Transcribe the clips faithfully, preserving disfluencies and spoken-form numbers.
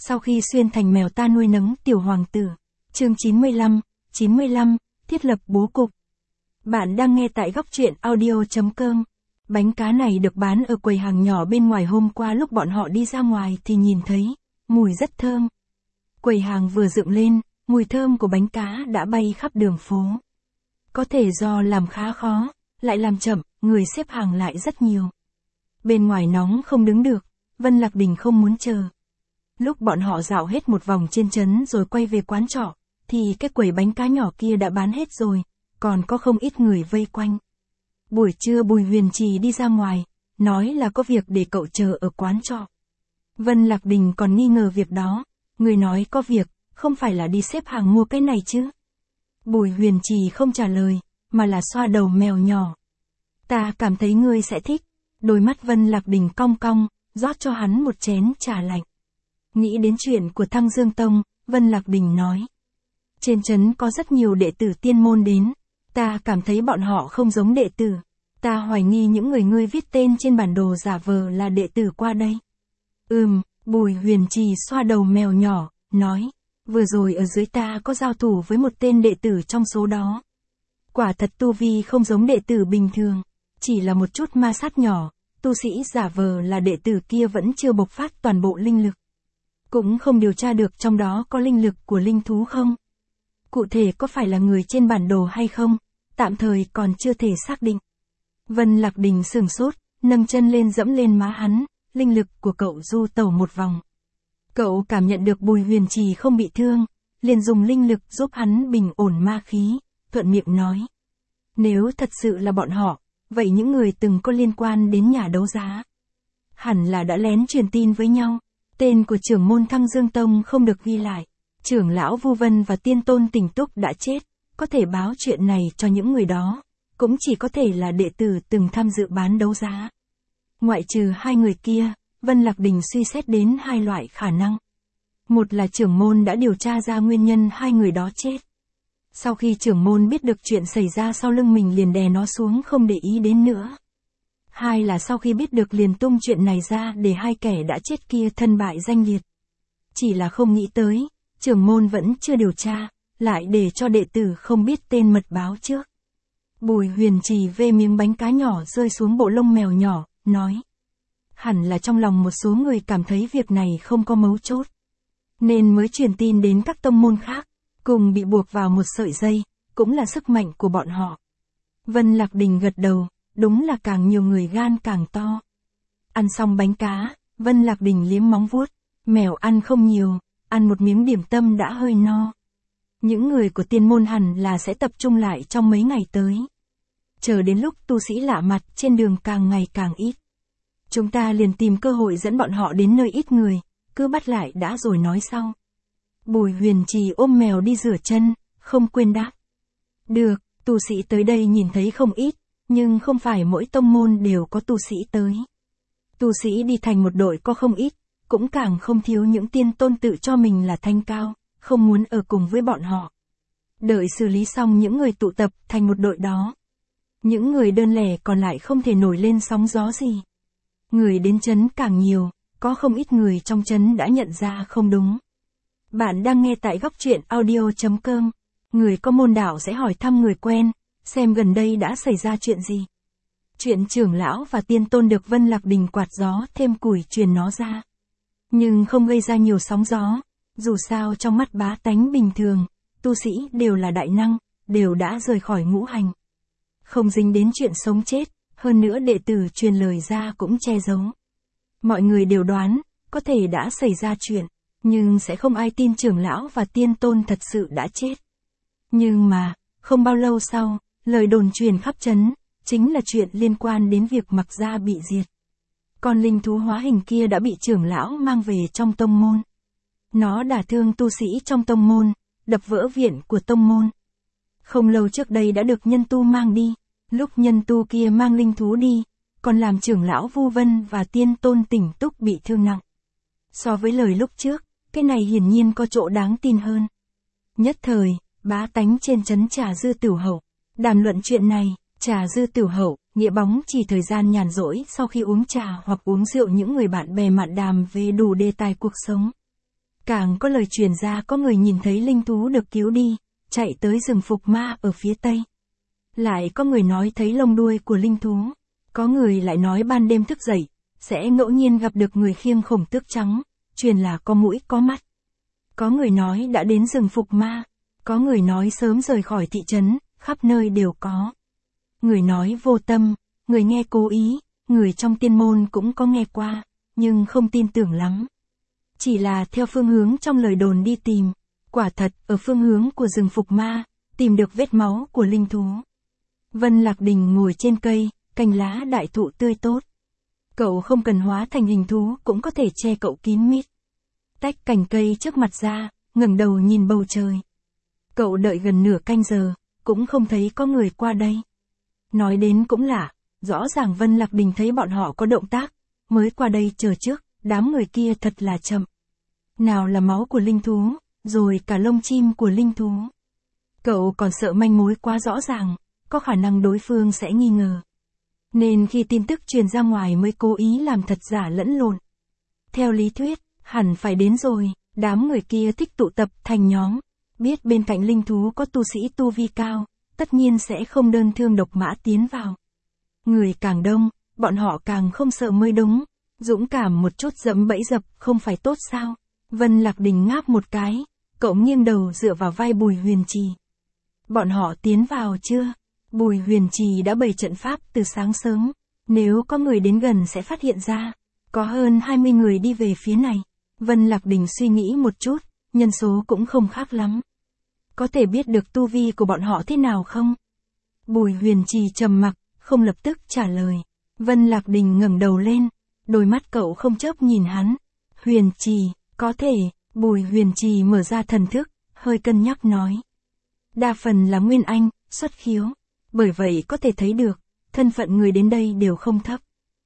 Sau khi xuyên thành mèo ta nuôi nấng tiểu hoàng tử. Chương chín mươi lăm, chín mươi lăm, thiết lập bố cục. Bạn đang nghe tại góc truyện audio chấm com. Bánh cá này được bán ở quầy hàng nhỏ bên ngoài, hôm qua lúc bọn họ đi ra ngoài thì nhìn thấy, mùi rất thơm. Quầy hàng vừa dựng lên, mùi thơm của bánh cá đã bay khắp đường phố. Có thể do làm khá khó, lại làm chậm, người xếp hàng lại rất nhiều. Bên ngoài nóng không đứng được, Vân Lạc Đình không muốn chờ. Lúc bọn họ dạo hết một vòng trên trấn rồi quay về quán trọ, thì cái quầy bánh cá nhỏ kia đã bán hết rồi, còn có không ít người vây quanh. Buổi trưa Bùi Huyền Trì đi ra ngoài, nói là có việc để cậu chờ ở quán trọ. Vân Lạc Đình còn nghi ngờ việc đó, người nói có việc, không phải là đi xếp hàng mua cái này chứ. Bùi Huyền Trì không trả lời, mà là xoa đầu mèo nhỏ. Ta cảm thấy ngươi sẽ thích. Đôi mắt Vân Lạc Đình cong cong, rót cho hắn một chén trà lạnh. Nghĩ đến chuyện của Thăng Dương Tông, Vân Lạc Đình nói. Trên trấn có rất nhiều đệ tử tiên môn đến, ta cảm thấy bọn họ không giống đệ tử. Ta hoài nghi những người ngươi viết tên trên bản đồ giả vờ là đệ tử qua đây. Ừm, Bùi Huyền Trì xoa đầu mèo nhỏ, nói. Vừa rồi ở dưới ta có giao thủ với một tên đệ tử trong số đó. Quả thật tu vi không giống đệ tử bình thường, chỉ là một chút ma sát nhỏ, tu sĩ giả vờ là đệ tử kia vẫn chưa bộc phát toàn bộ linh lực. Cũng không điều tra được trong đó có linh lực của linh thú không. Cụ thể có phải là người trên bản đồ hay không, tạm thời còn chưa thể xác định. Vân Lạc Đình sửng sốt, nâng chân lên dẫm lên má hắn, linh lực của cậu du tẩu một vòng. Cậu cảm nhận được Bùi Huyền Trì không bị thương, liền dùng linh lực giúp hắn bình ổn ma khí, thuận miệng nói. Nếu thật sự là bọn họ, vậy những người từng có liên quan đến nhà đấu giá, hẳn là đã lén truyền tin với nhau. Tên của trưởng môn Thăng Dương Tông không được ghi lại. Trưởng lão Vu Vân và tiên tôn Tỉnh Túc đã chết, có thể báo chuyện này cho những người đó, cũng chỉ có thể là đệ tử từng tham dự bán đấu giá. Ngoại trừ hai người kia, Vân Lạc Đình suy xét đến hai loại khả năng. Một là trưởng môn đã điều tra ra nguyên nhân hai người đó chết. Sau khi trưởng môn biết được chuyện xảy ra sau lưng mình liền đè nó xuống không để ý đến nữa. Hai là sau khi biết được liền tung chuyện này ra để hai kẻ đã chết kia thân bại danh liệt. Chỉ là không nghĩ tới, trưởng môn vẫn chưa điều tra, lại để cho đệ tử không biết tên mật báo trước. Bùi Huyền Trì vê miếng bánh cá nhỏ rơi xuống bộ lông mèo nhỏ, nói. Hẳn là trong lòng một số người cảm thấy việc này không có mấu chốt, nên mới truyền tin đến các tông môn khác, cùng bị buộc vào một sợi dây, cũng là sức mạnh của bọn họ. Vân Lạc Đình gật đầu, đúng là càng nhiều người gan càng to. Ăn xong bánh cá, Vân Lạc Đình liếm móng vuốt, mèo ăn không nhiều, ăn một miếng điểm tâm đã hơi no. Những người của tiên môn hẳn là sẽ tập trung lại trong mấy ngày tới. Chờ đến lúc tu sĩ lạ mặt trên đường càng ngày càng ít. Chúng ta liền tìm cơ hội dẫn bọn họ đến nơi ít người, cứ bắt lại đã rồi nói sau. Bùi Huyền Trì ôm mèo đi rửa chân, không quên đáp. Được, tu sĩ tới đây nhìn thấy không ít, nhưng không phải mỗi tông môn đều có tu sĩ tới. Tu sĩ đi thành một đội có không ít, cũng càng không thiếu những tiên tôn tự cho mình là thanh cao, không muốn ở cùng với bọn họ. Đợi xử lý xong những người tụ tập thành một đội đó. Những người đơn lẻ còn lại không thể nổi lên sóng gió gì. Người đến trấn càng nhiều, có không ít người trong trấn đã nhận ra không đúng. Bạn đang nghe tại góc truyện audio chấm com. Người có môn đạo sẽ hỏi thăm người quen, xem gần đây đã xảy ra chuyện gì. Chuyện trưởng lão và tiên tôn được Vân Lạc Đình quạt gió thêm củi truyền nó ra. Nhưng không gây ra nhiều sóng gió, dù sao trong mắt bá tánh bình thường, tu sĩ đều là đại năng, đều đã rời khỏi ngũ hành. Không dính đến chuyện sống chết, hơn nữa đệ tử truyền lời ra cũng che giấu. Mọi người đều đoán, có thể đã xảy ra chuyện, nhưng sẽ không ai tin trưởng lão và tiên tôn thật sự đã chết. Nhưng mà, không bao lâu sau, lời đồn truyền khắp trấn, chính là chuyện liên quan đến việc Mặc Gia bị diệt. Con linh thú hóa hình kia đã bị trưởng lão mang về trong tông môn. Nó đả thương tu sĩ trong tông môn, đập vỡ viện của tông môn. Không lâu trước đây đã được nhân tu mang đi, lúc nhân tu kia mang linh thú đi, còn làm trưởng lão Vu Vân và tiên tôn Tỉnh Túc bị thương nặng. So với lời lúc trước, cái này hiển nhiên có chỗ đáng tin hơn. Nhất thời, bá tánh trên trấn Trà Dư Tửu Hậu đàm luận chuyện này. Trà Dư Tửu Hậu, nghĩa bóng chỉ thời gian nhàn rỗi sau khi uống trà hoặc uống rượu những người bạn bè mạn đàm về đủ đề tài cuộc sống. Càng có lời truyền ra có người nhìn thấy linh thú được cứu đi, chạy tới rừng Phục Ma ở phía tây. Lại có người nói thấy lông đuôi của linh thú. Có người lại nói ban đêm thức dậy, sẽ ngẫu nhiên gặp được người khiêng khổng tước trắng, truyền là có mũi có mắt. Có người nói đã đến rừng Phục Ma. Có người nói sớm rời khỏi thị trấn, khắp nơi đều có. Người nói vô tâm, người nghe cố ý, người trong tiên môn cũng có nghe qua, nhưng không tin tưởng lắm. Chỉ là theo phương hướng trong lời đồn đi tìm, quả thật ở phương hướng của rừng Phục Ma, tìm được vết máu của linh thú. Vân Lạc Đình ngồi trên cây, cành lá đại thụ tươi tốt. Cậu không cần hóa thành hình thú cũng có thể che cậu kín mít. Tách cành cây trước mặt ra, ngẩng đầu nhìn bầu trời. Cậu đợi gần nửa canh giờ, cũng không thấy có người qua đây. Nói đến cũng lạ, rõ ràng Vân Lạc Đình thấy bọn họ có động tác, mới qua đây chờ trước, đám người kia thật là chậm. Nào là máu của linh thú, rồi cả lông chim của linh thú. Cậu còn sợ manh mối quá rõ ràng, có khả năng đối phương sẽ nghi ngờ. Nên khi tin tức truyền ra ngoài mới cố ý làm thật giả lẫn lộn. Theo lý thuyết, hẳn phải đến rồi, đám người kia thích tụ tập thành nhóm. Biết bên cạnh linh thú có tu sĩ tu vi cao, tất nhiên sẽ không đơn thương độc mã tiến vào. Người càng đông, bọn họ càng không sợ mới đúng. Dũng cảm một chút dẫm bẫy dập không phải tốt sao? Vân Lạc Đình ngáp một cái, cậu nghiêng đầu dựa vào vai Bùi Huyền Trì. Bọn họ tiến vào chưa? Bùi Huyền Trì đã bày trận pháp từ sáng sớm, nếu có người đến gần sẽ phát hiện ra. Có hơn hai mươi người đi về phía này. Vân Lạc Đình suy nghĩ một chút, nhân số cũng không khác lắm. Có thể biết được tu vi của bọn họ thế nào không? Bùi Huyền Trì trầm mặc, không lập tức trả lời. Vân Lạc Đình ngẩng đầu lên, đôi mắt cậu không chớp nhìn hắn. Huyền Trì, có thể, Bùi Huyền Trì mở ra thần thức, hơi cân nhắc nói. Đa phần là nguyên anh, xuất khiếu. Bởi vậy có thể thấy được, thân phận người đến đây đều không thấp.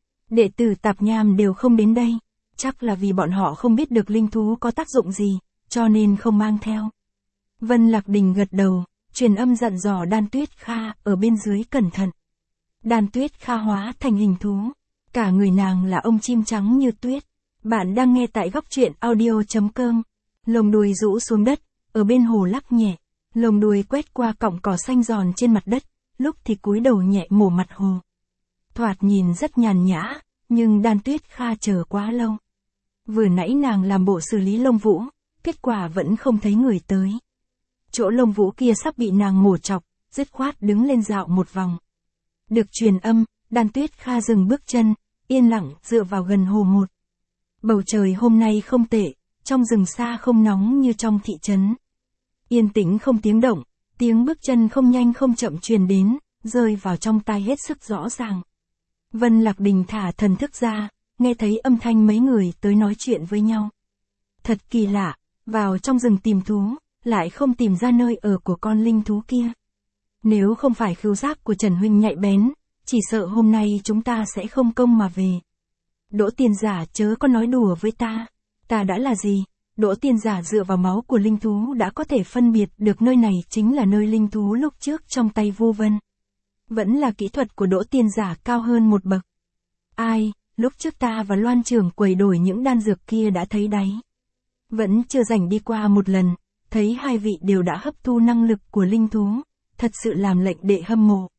Đệ tử Tạp Nham đều không đến đây, chắc là vì bọn họ không biết được linh thú có tác dụng gì, cho nên không mang theo. Vân Lạc Đình gật đầu, truyền âm dặn dò Đan Tuyết Kha ở bên dưới cẩn thận. Đan Tuyết Kha hóa thành hình thú, cả người nàng là ông chim trắng như tuyết. Bạn đang nghe tại góc truyện audio chấm com. Lồng đuôi rũ xuống đất, ở bên hồ lắc nhẹ, lồng đuôi quét qua cọng cỏ xanh giòn trên mặt đất, lúc thì cúi đầu nhẹ mổ mặt hồ. Thoạt nhìn rất nhàn nhã, nhưng Đan Tuyết Kha chờ quá lâu. Vừa nãy nàng làm bộ xử lý lông vũ, kết quả vẫn không thấy người tới. Chỗ lông vũ kia sắp bị nàng mổ chọc, dứt khoát đứng lên dạo một vòng. Được truyền âm, Đan Tuyết Kha dừng bước chân, yên lặng dựa vào gần hồ một. Bầu trời hôm nay không tệ, trong rừng xa không nóng như trong thị trấn. Yên tĩnh không tiếng động, tiếng bước chân không nhanh không chậm truyền đến, rơi vào trong tai hết sức rõ ràng. Vân Lạc Đình thả thần thức ra, nghe thấy âm thanh mấy người tới nói chuyện với nhau. Thật kỳ lạ, vào trong rừng tìm thú, lại không tìm ra nơi ở của con linh thú kia. Nếu không phải khứu giác của Trần Huynh nhạy bén, chỉ sợ hôm nay chúng ta sẽ không công mà về. Đỗ Tiên Giả chớ có nói đùa với ta. Ta đã là gì? Đỗ Tiên Giả dựa vào máu của linh thú đã có thể phân biệt được nơi này chính là nơi linh thú lúc trước trong tay Vu Vân. Vẫn là kỹ thuật của Đỗ Tiên Giả cao hơn một bậc. Ai, lúc trước ta và Loan Trưởng quầy đổi những đan dược kia đã thấy đấy. Vẫn chưa rảnh đi qua một lần, thấy hai vị đều đã hấp thu năng lực của linh thú, thật sự làm lệnh đệ hâm mộ.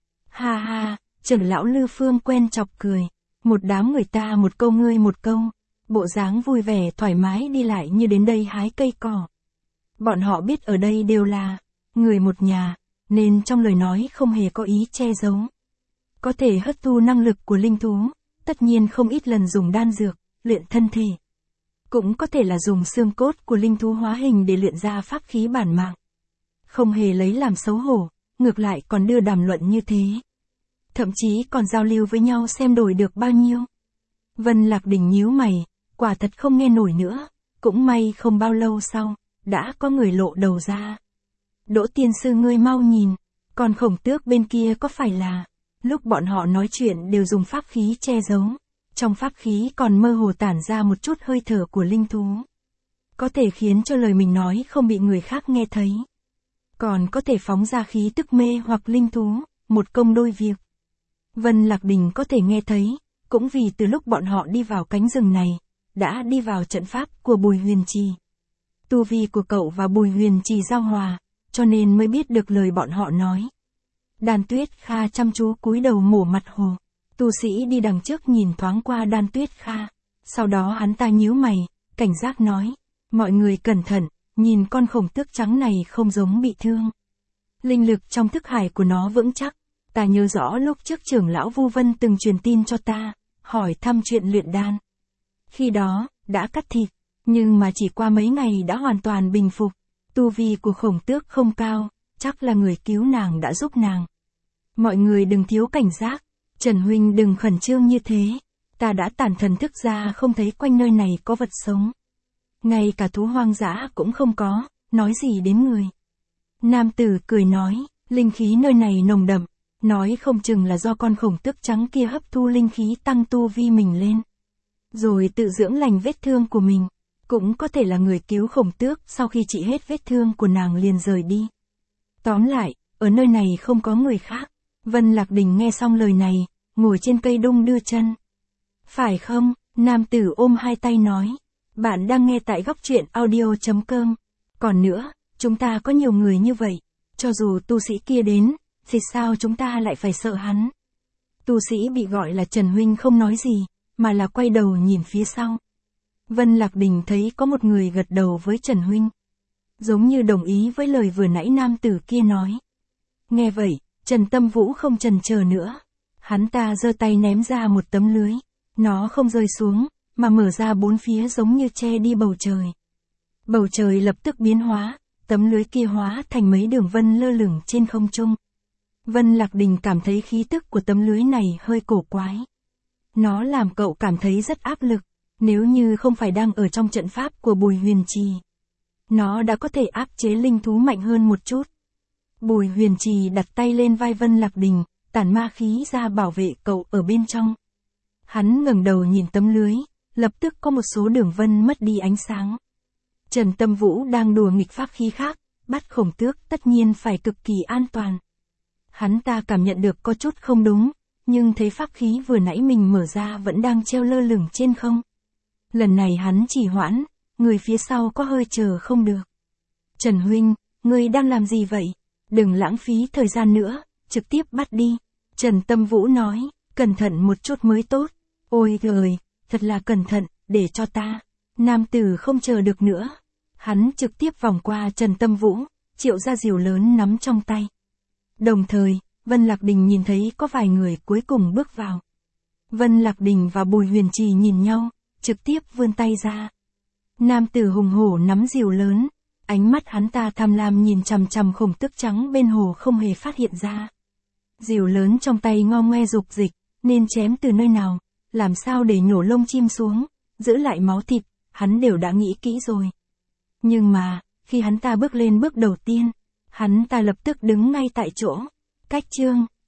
Ha ha, trưởng lão Lư Phương quen chọc cười, một đám người ta một câu ngươi một câu, bộ dáng vui vẻ thoải mái đi lại như đến đây hái cây cỏ. Bọn họ biết ở đây đều là người một nhà, nên trong lời nói không hề có ý che giấu. Có thể hấp thu năng lực của linh thú, tất nhiên không ít lần dùng đan dược, luyện thân thể. Cũng có thể là dùng xương cốt của linh thú hóa hình để luyện ra pháp khí bản mạng. Không hề lấy làm xấu hổ, ngược lại còn đưa đàm luận như thế. Thậm chí còn giao lưu với nhau xem đổi được bao nhiêu. Vân Lạc Đình nhíu mày, quả thật không nghe nổi nữa, cũng may không bao lâu sau, đã có người lộ đầu ra. Đỗ Tiên Sư ngươi mau nhìn, còn Khổng Tước bên kia có phải là, lúc bọn họ nói chuyện đều dùng pháp khí che giấu, trong pháp khí còn mơ hồ tản ra một chút hơi thở của linh thú. Có thể khiến cho lời mình nói không bị người khác nghe thấy. Còn có thể phóng ra khí tức mê hoặc linh thú, một công đôi việc. Vân Lạc Đình có thể nghe thấy, cũng vì từ lúc bọn họ đi vào cánh rừng này, đã đi vào trận pháp của Bùi Huyền Trì. Tu vi của cậu và Bùi Huyền Trì giao hòa, cho nên mới biết được lời bọn họ nói. Đan Tuyết Kha chăm chú cúi đầu mổ mặt hồ. Tu sĩ đi đằng trước nhìn thoáng qua Đan Tuyết Kha. Sau đó hắn ta nhíu mày, cảnh giác nói. Mọi người cẩn thận, nhìn con khổng tước trắng này không giống bị thương. Linh lực trong thức hải của nó vững chắc. Ta nhớ rõ lúc trước trưởng lão Vu Vân từng truyền tin cho ta, hỏi thăm chuyện luyện đan. Khi đó, đã cắt thịt, nhưng mà chỉ qua mấy ngày đã hoàn toàn bình phục. Tu vi của khổng tước không cao, chắc là người cứu nàng đã giúp nàng. Mọi người đừng thiếu cảnh giác, Trần huynh đừng khẩn trương như thế. Ta đã tản thần thức ra không thấy quanh nơi này có vật sống. Ngay cả thú hoang dã cũng không có, nói gì đến người. Nam tử cười nói, linh khí nơi này nồng đậm, nói không chừng là do con khổng tước trắng kia hấp thu linh khí tăng tu vi mình lên. Rồi tự dưỡng lành vết thương của mình. Cũng có thể là người cứu khổng tước sau khi trị hết vết thương của nàng liền rời đi. Tóm lại, ở nơi này không có người khác. Vân Lạc Đình nghe xong lời này, ngồi trên cây đung đưa chân. Phải không? Nam tử ôm hai tay nói. Bạn đang nghe tại góc truyện audio chấm com. Còn nữa, chúng ta có nhiều người như vậy. Cho dù tu sĩ kia đến, thì sao chúng ta lại phải sợ hắn? Tu sĩ bị gọi là Trần huynh không nói gì, mà là quay đầu nhìn phía sau. Vân Lạc Đình thấy có một người gật đầu với Trần huynh. Giống như đồng ý với lời vừa nãy nam tử kia nói. Nghe vậy, Trần Tâm Vũ không chần chờ nữa. Hắn ta giơ tay ném ra một tấm lưới. Nó không rơi xuống, mà mở ra bốn phía giống như che đi bầu trời. Bầu trời lập tức biến hóa, tấm lưới kia hóa thành mấy đường vân lơ lửng trên không trung. Vân Lạc Đình cảm thấy khí tức của tấm lưới này hơi cổ quái. Nó làm cậu cảm thấy rất áp lực. Nếu như không phải đang ở trong trận pháp của Bùi Huyền Trì, nó đã có thể áp chế linh thú mạnh hơn một chút. Bùi Huyền Trì đặt tay lên vai Vân Lạc Đình, tản ma khí ra bảo vệ cậu ở bên trong. Hắn ngẩng đầu nhìn tấm lưới, lập tức có một số đường vân mất đi ánh sáng. Trần Tâm Vũ đang đùa nghịch pháp khí khác, bắt khổng tước tất nhiên phải cực kỳ an toàn. Hắn ta cảm nhận được có chút không đúng, nhưng thấy pháp khí vừa nãy mình mở ra vẫn đang treo lơ lửng trên không. Lần này hắn chỉ hoãn, người phía sau có hơi chờ không được. Trần huynh, ngươi đang làm gì vậy? Đừng lãng phí thời gian nữa, trực tiếp bắt đi. Trần Tâm Vũ nói, cẩn thận một chút mới tốt. Ôi giời, thật là cẩn thận, để cho ta. Nam tử không chờ được nữa. Hắn trực tiếp vòng qua Trần Tâm Vũ, triệu ra diều lớn nắm trong tay. Đồng thời, Vân Lạc Đình nhìn thấy có vài người cuối cùng bước vào. Vân Lạc Đình và Bùi Huyền Trì nhìn nhau, trực tiếp vươn tay ra. Nam tử hùng hổ nắm diều lớn, ánh mắt hắn ta tham lam nhìn chằm chằm khổng tước trắng bên hồ không hề phát hiện ra. Diều lớn trong tay ngo ngoe dục dịch, nên chém từ nơi nào, làm sao để nhổ lông chim xuống, giữ lại máu thịt, hắn đều đã nghĩ kỹ rồi. Nhưng mà, khi hắn ta bước lên bước đầu tiên, hắn ta lập tức đứng ngay tại chỗ. Cách chương